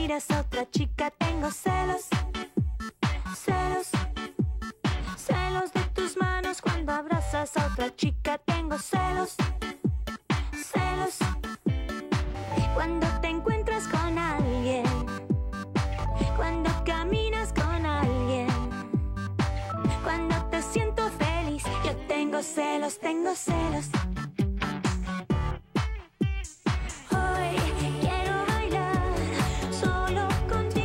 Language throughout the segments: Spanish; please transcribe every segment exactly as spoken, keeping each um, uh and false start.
miras a otra chica, tengo celos. Celos. Celos de tus manos cuando abrazas a otra chica, tengo celos. Celos. Cuando te encuentras con alguien, cuando caminas con alguien, cuando te siento feliz, yo tengo celos, tengo celos. Hoy quiero bailar solo contigo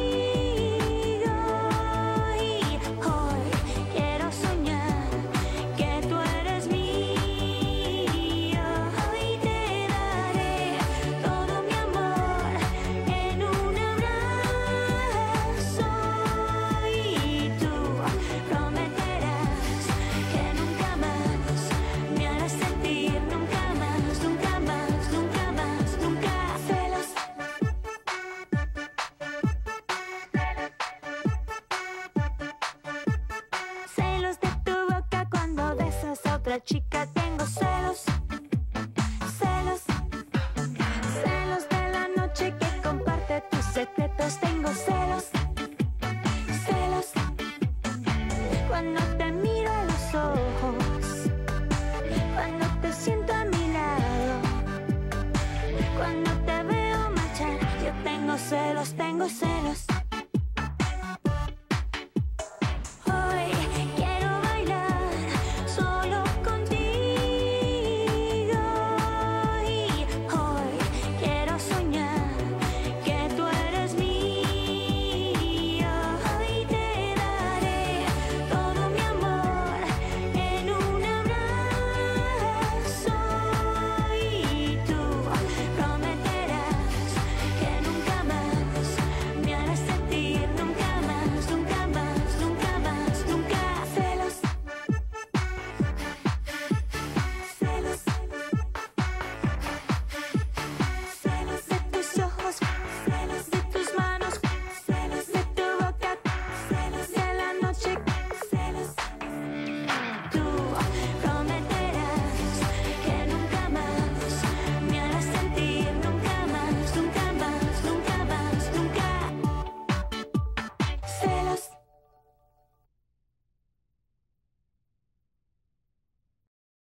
y hoy quiero soñar que tú eres mío. Hoy te daré todo mi amor en un abrazo y tú prometerás que nunca más me harás sentir, nunca más, nunca más, nunca más, nunca celos. Celos de tu boca cuando besas a otra chica, tengo celos. Celos. Celos de la noche que comparte tus secretos, tengo celos. Celos. Cuando te miro a los ojos, cuando te siento a mi lado, cuando te veo marchar, yo tengo celos, tengo celos.